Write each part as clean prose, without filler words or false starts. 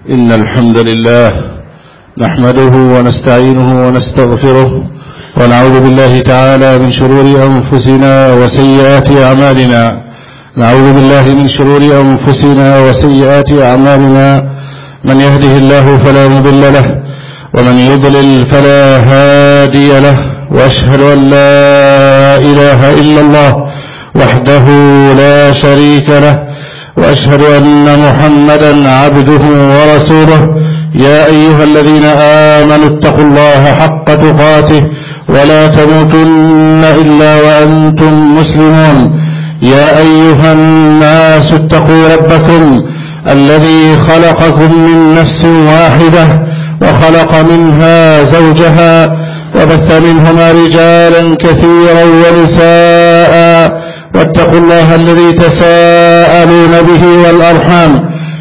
إن الحمد لله نحمده ونستعينه ونستغفره ونعوذ بالله تعالى من شرور أنفسنا وسيئات أعمالنا. نعوذ بالله من شرور أنفسنا وسيئات أعمالنا، من يهده الله فلا مضل له ومن يضلل فلا هادي له، وأشهد أن لا إله إلا الله وحده لا شريك له، وأشهد أن محمدا عبده ورسوله. يا أيها الذين آمنوا اتقوا الله حق تقاته ولا تموتن إلا وأنتم مسلمون. يا أيها الناس اتقوا ربكم الذي خلقكم من نفس واحدة وخلق منها زوجها وبث منهما رجالا كثيرا ونساء، واتقوا الله الذي تساءلون به والأرحام،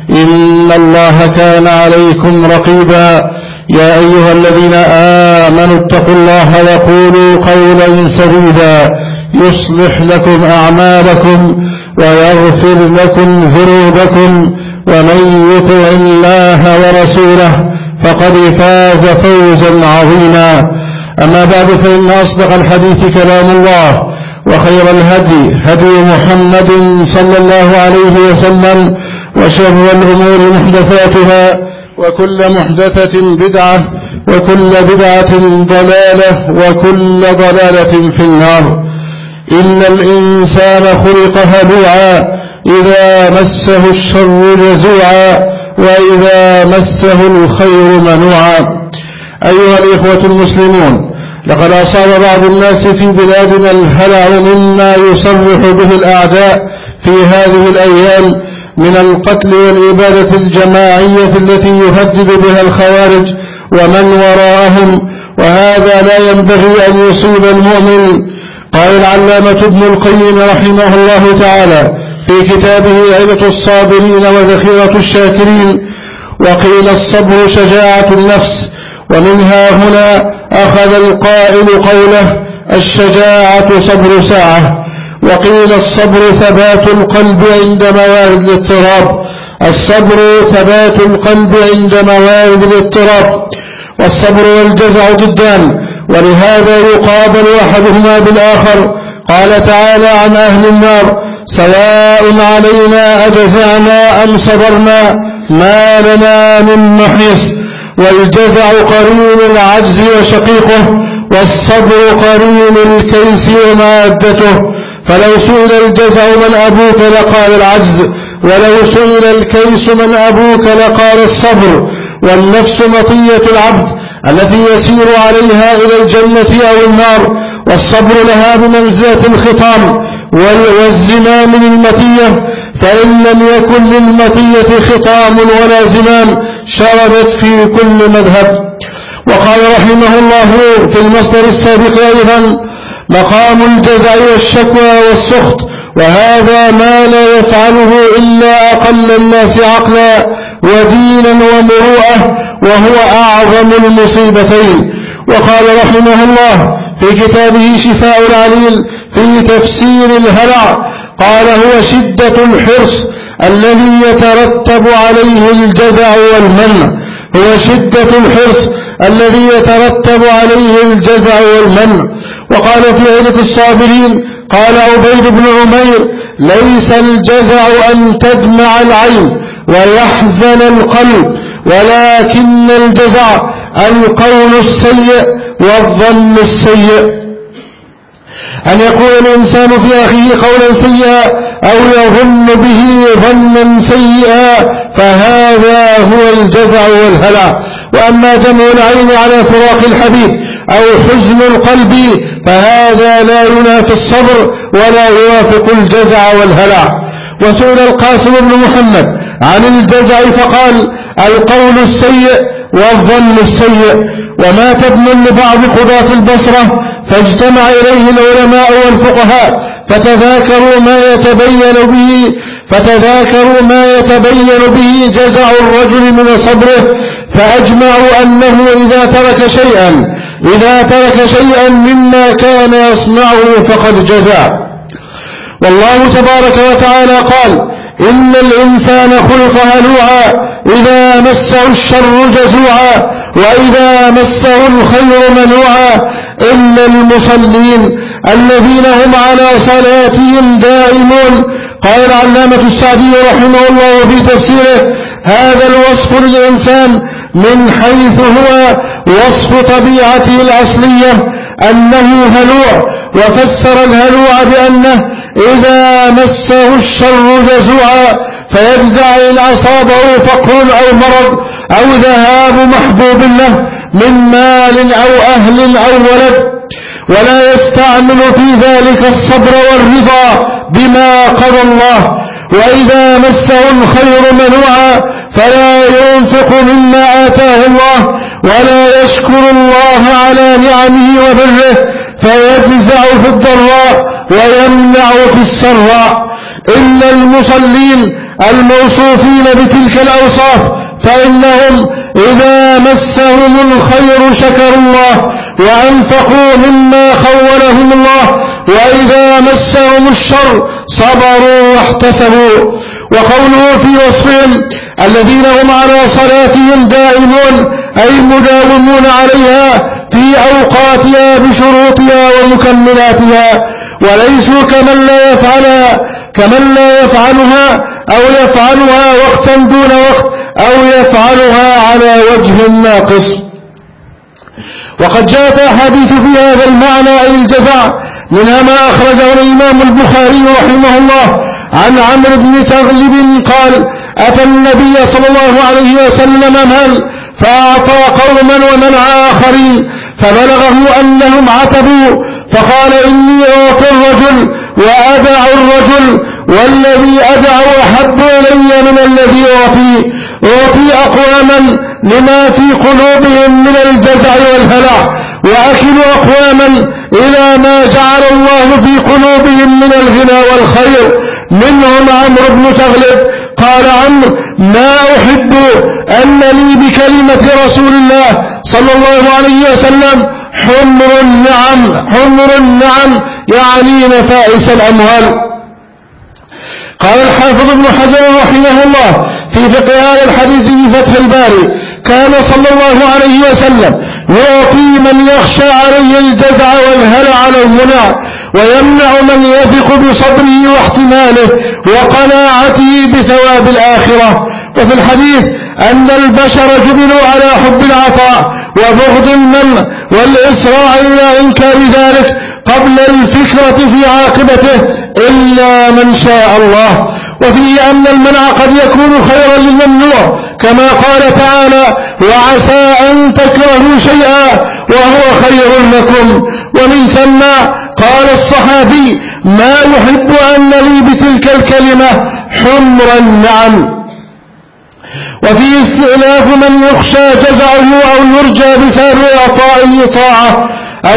إن الله كان عليكم رقيبا. يا أيها الذين آمنوا اتقوا الله وقولوا قولا سديدا يصلح لكم أعمالكم ويغفر لكم ذنوبكم، ومن يطع الله ورسوله فقد فاز فوزا عظيما. أما بعد، فإن أصدق الحديث كلام الله، وخير الهدي هدي محمد صلى الله عليه وسلم، وشر الأمور محدثاتها، وكل محدثة بدعة، وكل بدعة ضلالة، وكل ضلالة في النار. إن الإنسان خلق هلوعا، إذا مسه الشر جزوعا، وإذا مسه الخير منوعا. أيها الإخوة المسلمون، لقد أصاب بعض الناس في بلادنا الهلع مما يصرح به الأعداء في هذه الأيام من القتل والإبادة الجماعية التي يهدد بها الخوارج ومن وراءهم، وهذا لا ينبغي أن يصيب المؤمن. قال العلامة ابن القيم رحمه الله تعالى في كتابه عدة الصابرين وذخيرة الشاكرين: وقيل الصبر شجاعة النفس. ومنها هنا أخذ القائل قوله: الشجاعة صبر ساعة. وقيل الصبر ثبات القلب عند موارد الاضطراب. الصبر ثبات القلب عند موارد الاضطراب. والصبر والجزع ضدان، ولهذا يقابل أحدهما بالآخر. قال تعالى عن أهل النار: سواء علينا أجزعنا أم صبرنا ما لنا من محيص. والجزع قرين العجز وشقيقه، والصبر قرين الكيس ومادته. فلو سئل الجزع من أبوك لقال العجز، ولو سئل الكيس من أبوك لقال الصبر. والنفس مطية العبد التي يسير عليها إلى الجنة أو النار، والصبر لها بمنزلة الخطام والزمام للمطية، فإن لم يكن للمطية خطام ولا زمام شردت في كل مذهب. وقال رحمه الله في المصدر السابق أيضا: مقام الجزع والشكوى والسخط، وهذا ما لا يفعله إلا أقل الناس عقلا ودينا ومروءة، وهو أعظم المصيبتين. وقال رحمه الله في كتابه شفاء العليل في تفسير الهلع: قال: هو شدة الحرص الذي يترتب عليه الجزع والمنع. هو شدة الحرص الذي يترتب عليه الجزع والمنع. وقال في عدة الصابرين: قال عبيد بن عمير: ليس الجزع أن تدمع العين ويحزن القلب، ولكن الجزع القول السيء والظن السيء. أن يقول الإنسان في أخيه قولا سيئا أو يظن به ظنا سيئا، فهذا هو الجزع والهلع. وأما دمع العين على فراق الحبيب أو حزن القلب فهذا لا ينافي الصبر ولا يوافق الجزع والهلع. وسئل القاسم بن محمد عن الجزع فقال: القول السيء والظن السيء. ومات ابن لبعض قضاة البصرة فاجتمع إليه العلماء والفقهاء فتذاكروا ما يتبين به جزع الرجل من صبره، فأجمعوا أنه إذا ترك شيئا مما كان يصنعه فقد جزع. والله تبارك وتعالى قال: إن الإنسان خلق هلوعا إذا مسه الشر جزوعا وإذا مسه الخير منوعا إلا المصلين الذين هم على صلاتهم دائمون. قال العلامة السعدي رحمه الله في تفسيره: هذا الوصف للإنسان من حيث هو وصف طبيعته الأصلية أنه هلوع، وفسر الهلوع بأنه إذا مسه الشر جزوعا فيجزع إن أصابه فقر أو مرض أو ذهاب محبوب له من مال أو أهل أو ولد، ولا يستعمل في ذلك الصبر والرضا بما قضى الله. وإذا مسه الخير منوعا فلا ينفق مما آتاه الله ولا يشكر الله على نعمه وبره، فيجزع في الضراء ويمنع في السراء. إلا المصلين الموصوفين بتلك الأوصاف فإنهم إذا مسهم الخير شكروا الله وأنفقوا مما خولهم الله، وإذا مسهم الشر صبروا واحتسبوا. وقوله في وصفهم الذين هم على صلاتهم دائمون أي مداومون عليها في أوقاتها بشروطها ومكملاتها، وليسوا كمن لا يفعلها أو يفعلها وقتا دون وقت أو يفعلها على وجه ناقص. وقد جاءت أحاديث في هذا المعنى أي الجزع، منها ما أخرجه الإمام البخاري رحمه الله عن عمرو بن تغلب قال: أتى النبي صلى الله عليه وسلم مال فأعطى قوما ومنع آخرين، فبلغه أنهم عتبوا، فقال: إني أعطي الرجل وأدع الرجل، والذي أدع أحب إلي من الذي أعطي أقواما لما في قلوبهم من الجزع والهلع، وأكل أقواما إلى ما جعل الله في قلوبهم من الغنى والخير، منهم عمرو بن تغلب. قال عمرو: ما أحب أن لي بكلمة رسول الله صلى الله عليه وسلم حمر النعم يعني نفائس الأموال. قال الحافظ ابن حجر رحمه الله في فقه هذا الحديث في فتح الباري: كان صلى الله عليه وسلم يعطي من يخشى عليه الجزع والهلع والمنع، ويمنع من يثق بصبره واحتماله وقناعته بثواب الآخرة. وفي الحديث أن البشر جبلوا على حب العطاء وبغض المنع والإسراع إلى إنكار ذلك قبل الفكرة في عاقبته إلا من شاء الله. وفيه أن المنع قد يكون خيرا للممنوع، كما قال تعالى: وعسى أن تكرهوا شيئا وهو خير لكم. ومن ثم قال الصحابي: ما يحب أن لي بتلك الكلمة حمر النعم. وفي استئلاف من يخشى جزعه أو يرجى بسبب إعطائه طاعة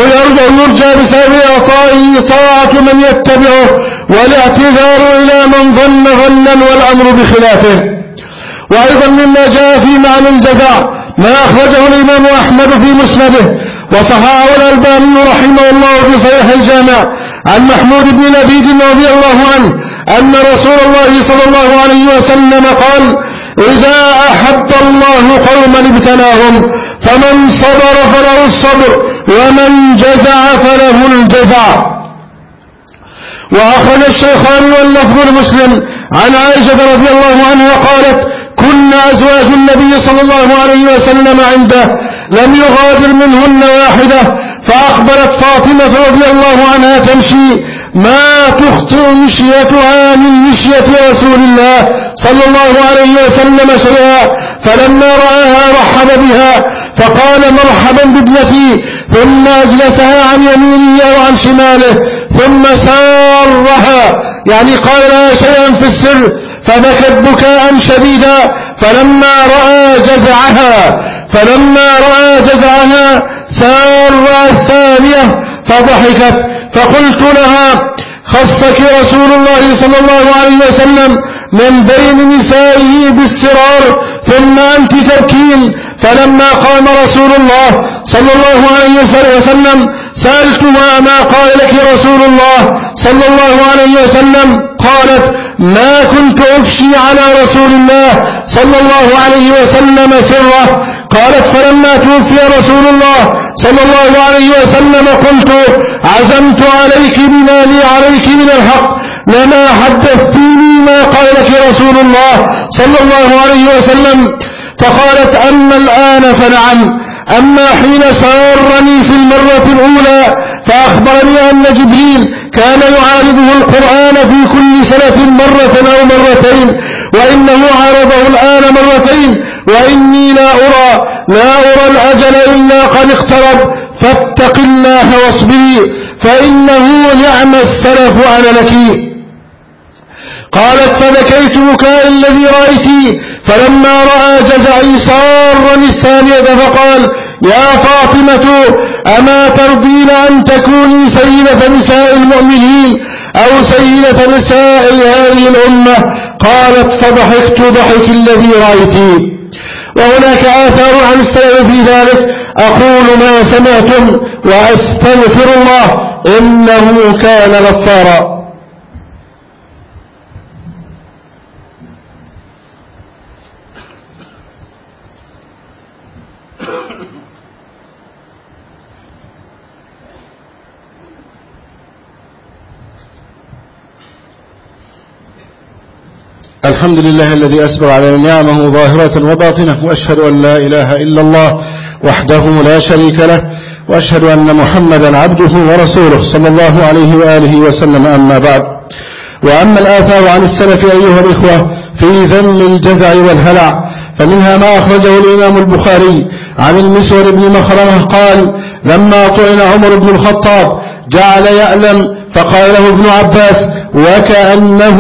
طاعة من يتبعه، والاعتذار إلى من ظن ظنا والأمر بخلافه. وأيضا مما جاء في معنى الجزع ما أخرجه الإمام أحمد في مسنده وصححه الألباني رحمه الله في صحيح الجامع عن محمود بن لبيد رضي الله عنه أن رسول الله صلى الله عليه وسلم قال: إذا أحب الله قوما ابتلاهم، فمن صبر فله الصبر ومن جزع فله الجزع. وأخرج الشيخان واللفظ المسلم عن عائشة رضي الله عنها قالت: كنا أزواج النبي صلى الله عليه وسلم عنده لم يغادر منهن واحدة، فأقبلت فاطمة رضي الله عنها تمشي ما تخطئ مشيتها من مشية رسول الله صلى الله عليه وسلم شيئا، فلما رآها رحب بها فقال: مرحبا بابنتي، ثم أجلسها عن يمينه أو عن شماله، ثم سارها يعني قال لها شيئا في السر، فبكت بكاء شديدا فلما رأى جزعها سار الثانية فضحكت، فقلت لها: خصك رسول الله صلى الله عليه وسلم من بين نسائه بالسرار ثم أنت تبكين. فلما قام رسول الله صلى الله عليه وسلم سألتها: ما قال لك رسول الله صلى الله عليه وسلم؟ قالت ما كنت أفشي على رسول الله صلى الله عليه وسلم سره. قالت فلما توفي رسول الله صلى الله عليه وسلم قلت عزمت عليك بما لي عليك من الحق لما حدثتيني ما قال لك رسول الله صلى الله عليه وسلم. فقالت أما الآن فنعم، أما حين سارني في المرة الأولى فأخبرني أن جبريل كان يعارضه القرآن في كل سنة مرة أو مرتين، وإنه عارضه الآن مرتين، وإني لا أرى الأجل إلا قد اقترب، فاتق الله واصبري فإنه نعم السلف أنا لك. قالت فبكيت بكاء الذي رأيتي، فلما رأى جزعي سارني الثانية فقال يا فاطمة أما ترضين أن تكوني سيدة نساء المؤمنين أو سيدة نساء هذه الأمة؟ قالت فضحكت ضحك الذي رأيتي. وهناك آثار عن السلف في ذلك. أقول ما سمعتم وأستغفر الله إنه كان غفارا. الحمد لله الذي أسبغ على نعمه ظاهرة وباطنة، وأشهد أن لا إله إلا الله وحده لا شريك له، وأشهد أن محمدا عبده ورسوله صلى الله عليه وآله وسلم. أما بعد، وأما الآثار عن السلف أيها الإخوة في ذم الجزع والهلع، فمنها ما أخرجه الإمام البخاري عن المسور بن مخرمة قال لما طعن عمر بن الخطاب جعل يألم فقال له ابن عباس وكأنه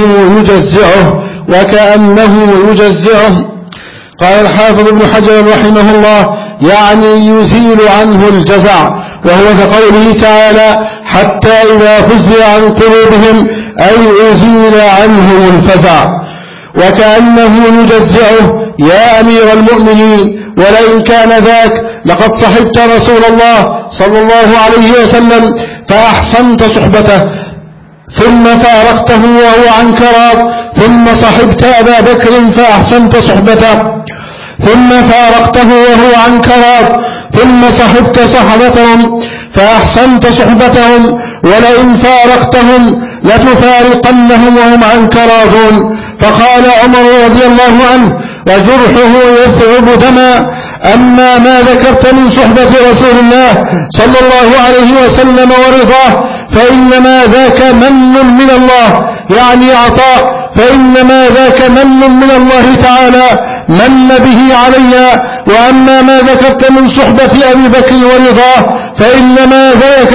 يجزعه. قال الحافظ ابن حجر رحمه الله يعني يزيل عنه الجزع، وهو كقوله تعالى حتى إذا فزع عن قلوبهم أي أزيل عنهم الفزع. وكأنه يجزعه يا أمير المؤمنين، ولئن كان ذاك لقد صحبت رسول الله صلى الله عليه وسلم فأحسنت صحبته، ثم فارقته وهو عنك راض، ثم صحبت أبا بكر فأحسنت صحبته، ثم فارقته وهو عنك راض، ثم صحبت صحبتهم فأحسنت صحبتهم، ولئن فارقتهم لتفارقنهم وهم عنك راضون. فقال عمر رضي الله عنه وجرحه يثعب دما أما ما ذكرت من صحبة رسول الله صلى الله عليه وسلم ورضاه فإنما ذاك من من الله، يعني عطاء، فإنما ذاك من من الله تعالى من به علي. وأما ما ذكرت من صحبة أبي بكر ورضاه فإنما ذاك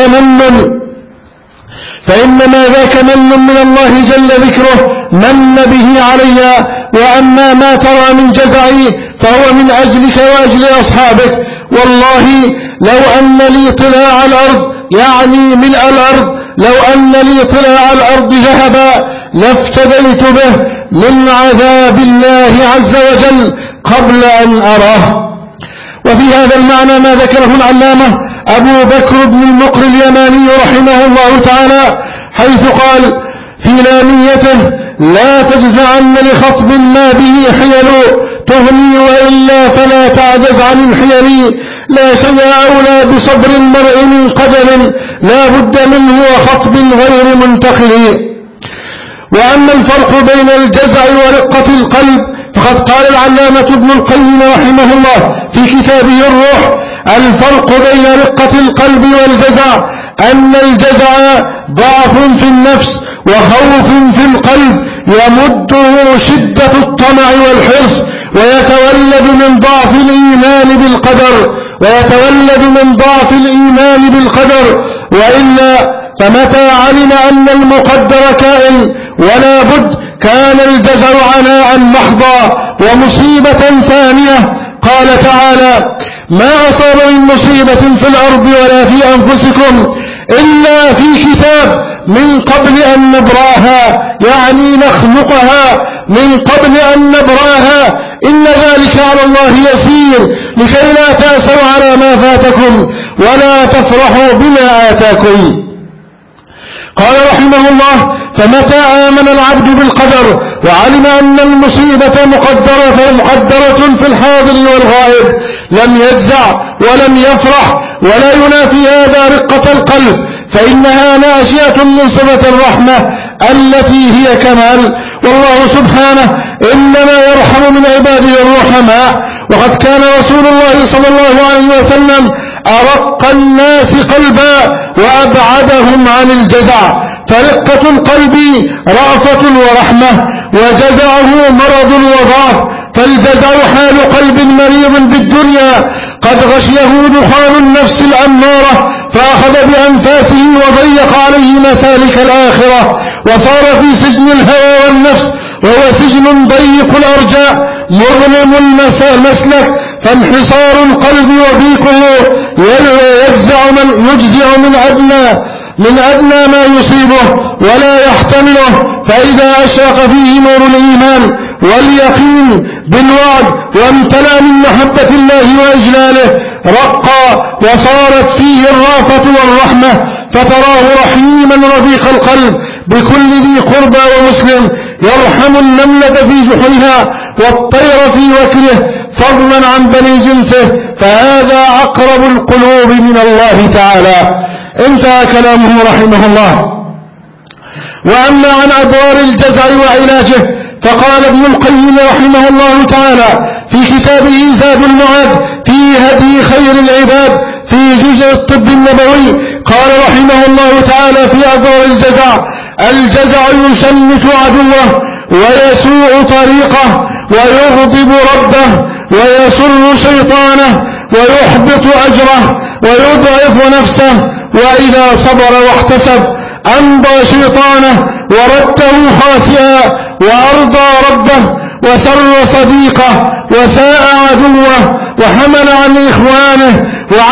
من من الله جل ذكره من به علي. وأما ما ترى من جزعي فهو من أجلك وأجل أصحابك. والله لو أن لي طلاع الأرض، يعني ملء الأرض، لو أن لي طلاع الأرض ذهبا لافتديت به من عذاب الله عز وجل قبل أن أراه. وفي هذا المعنى ما ذكره العلامة أبو بكر بن المقر اليماني رحمه الله تعالى، حيث قال في لاميته لا تجزعن لخطب ما به حيل تغني، وإلا فلا تعجز عن الحيل. لا شيء أولى بصبر المرء من قدر لا بد منه وخطب غير منتقل. وأما الفرق بين الجزع ورقة القلب فقد قال العلامة ابن القيم رحمه الله في كتابه الروح الفرق بين رقة القلب والجزع أن الجزع ضعف في النفس وخوف في القلب يمده شدة الطمع والحرص، ويتولد من ضعف الإيمان بالقدر. وإلا فمتى علم أن المقدر كائن ولا بد كان الجزع عناء محضا ومصيبة ثانية. قال تعالى ما أصاب من مصيبة في الأرض ولا في أنفسكم إلا في كتاب من قبل أن نبراها، يعني نخلقها من قبل أن نبراها، إن ذلك على الله يسير لكي لا تأسوا على ما فاتكم ولا تفرحوا بما آتاكم. قال رحمه الله فمتى آمن العبد بالقدر وعلم أن المصيبة مقدرة في الحاضر والغائب لم يجزع ولم يفرح ولا ينافي هذا رقة القلب، فإنها ناشئة من صفة الرحمة التي هي كمال. والله سبحانه إنما يرحم من عباده الرحماء، وقد كان رسول الله صلى الله عليه وسلم أرق الناس قلبا وأبعدهم عن الجزع، فرقة القلب رأفة ورحمة، وجزعه مرض وضعف. فالجزع حال قلب مريض بالدنيا قد غشيه دخان النفس الأمارة فأخذ بأنفاسه وضيق عليه مسالك الآخرة، وصار في سجن الهوى والنفس، وهو سجن ضيق الأرجاء مظلم المسلك. فانحصار القلب وضيقه يجزع من أدنى ما يصيبه ولا يحتمله، فإذا أشرق فيه نور الإيمان واليقين بالوعد وامتلأ من محبة الله وإجلاله رقى، وصارت فيه الرافة والرحمة، فتراه رحيما رفيق القلب بكل ذي قربى ومسلم، يرحم النملة في جحرها والطير في وكره فضلا عن بني جنسه، فهذا أقرب القلوب من الله تعالى. انتهى كلامه رحمه الله. وأما عن أضرار الجزع وعلاجه فقال ابن القيم رحمه الله تعالى في كتابه زاد المعاد في هدي خير العباد في جزء الطب النبوي، قال رحمه الله تعالى في أضرار الجزع: الجزع يشمت عدوه ويسوء طريقه ويغضب ربه ويسر شيطانه ويحبط أجره ويضعف نفسه، وإذا صبر واحتسب أمضى شيطانه ورده خاسئا وأرضى ربه وسر صديقه وساء عدوه وحمل عن إخوانه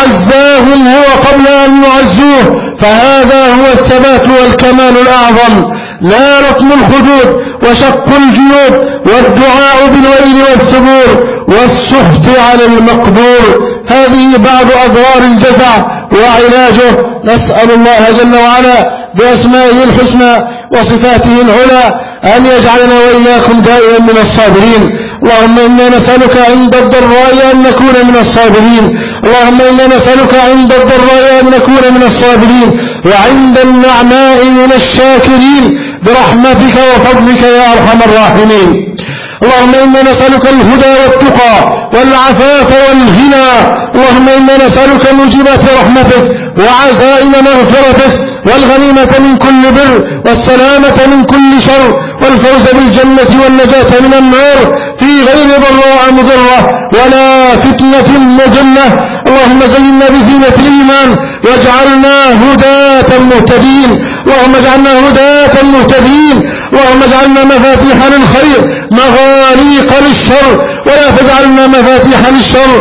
وعزاهم هو قبل أن يعزوه، فهذا هو الثبات والكمال الأعظم، لا لطم الخدود وشق الجيوب والدعاء بالويل والثبور والسخط على المقدور. هذه بعض أضرار الجزع وعلاجه. نسأل الله جل وعلا بأسمائه الحسنى وصفاته العلى أن يجعلنا وإياكم دائما من الصابرين. اللهم إنا نسألك عند الضراء أن نكون من الصابرين، اللهم إنا نسألك عند الضراء أن نكون من الصابرين، وعند النعماء من الشاكرين برحمتك وفضلك يا أرحم الراحمين. اللهم إنا نسألك الهدى والتقى والعفاف والغنى، اللهم إنا نسألك موجبات رحمتك وعزائم مغفرتك والغنيمة من كل بر والسلامة من كل شر والفوز بالجنة والنجاة من النار في غير ضراء مضرة ولا فتنة مضلة. اللهم زينا بزينة الإيمان واجعلنا هداة مهتدين، اللهم اجعلنا هداة مهتدين، اللهم اجعلنا مفاتيح للخير مغاليق للشر، ولا تجعلنا مفاتيح للشر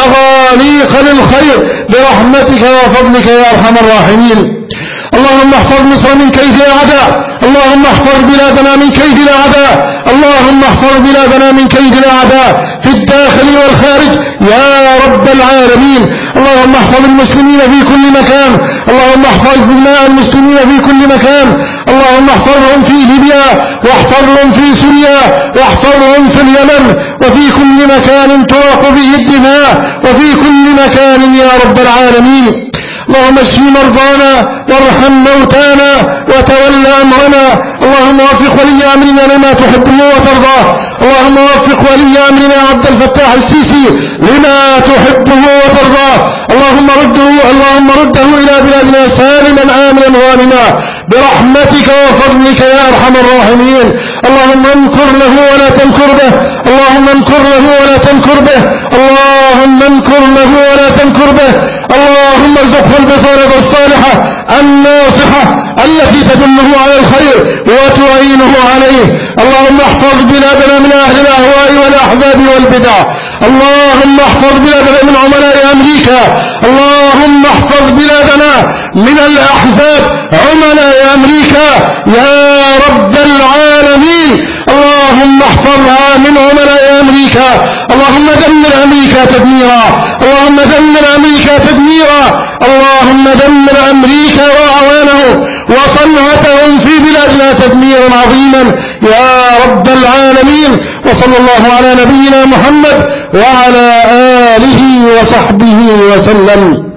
مغاليق للخير برحمتك وفضلك يا أرحم الراحمين. اللهم احفظ مصر من كيد الأعداء، اللهم احفظ بلادنا من كيد الأعداء، اللهم احفظ بلادنا من كيد الأعداء في الداخل والخارج يا رب العالمين. اللهم احفظ المسلمين في كل مكان، اللهم احفظ دماء المسلمين في كل مكان، اللهم احفظهم في ليبيا واحفظهم في سوريا واحفظهم في اليمن وفي كل مكان تراق به الدماء وفي كل مكان يا رب العالمين. اللهم اشف مرضانا وارحم موتانا وتول أمرنا، اللهم وفق ولي أمرنا لما تحبه وترضاه، اللهم وفق ولي أمرنا عبد الفتاح السيسي لما تحبه وترضاه، اللهم رده إلى بلادنا سالما آمنا غانما برحمتك وفضلك يا أرحم الراحمين. اللهم امكر له ولا تمكر به، اللهم امكر له ولا تمكر به، اللهم امكر له ولا تمكر به، اللهم ارزقه البطانة الصالحة الناصحة التي تدله على الخير وتعينه عليه. اللهم احفظ بلادنا من أهل الأهواء والأحزاب والبدع، اللهم احفظ بلادنا من عملاء أمريكا، اللهم احفظ بلادنا من الأحزاب عملاء أمريكا يا رب العالمين. اللهم احفظها من عملاء أمريكا، اللهم دمر أمريكا تدميرا، اللهم دمر أمريكا تدميرا، اللهم دمر أمريكا وأعوانه وصنعتهم في بلادنا تدميرا عظيما يا رب العالمين. وصلى الله على نبينا محمد وعلى آله وصحبه وسلم.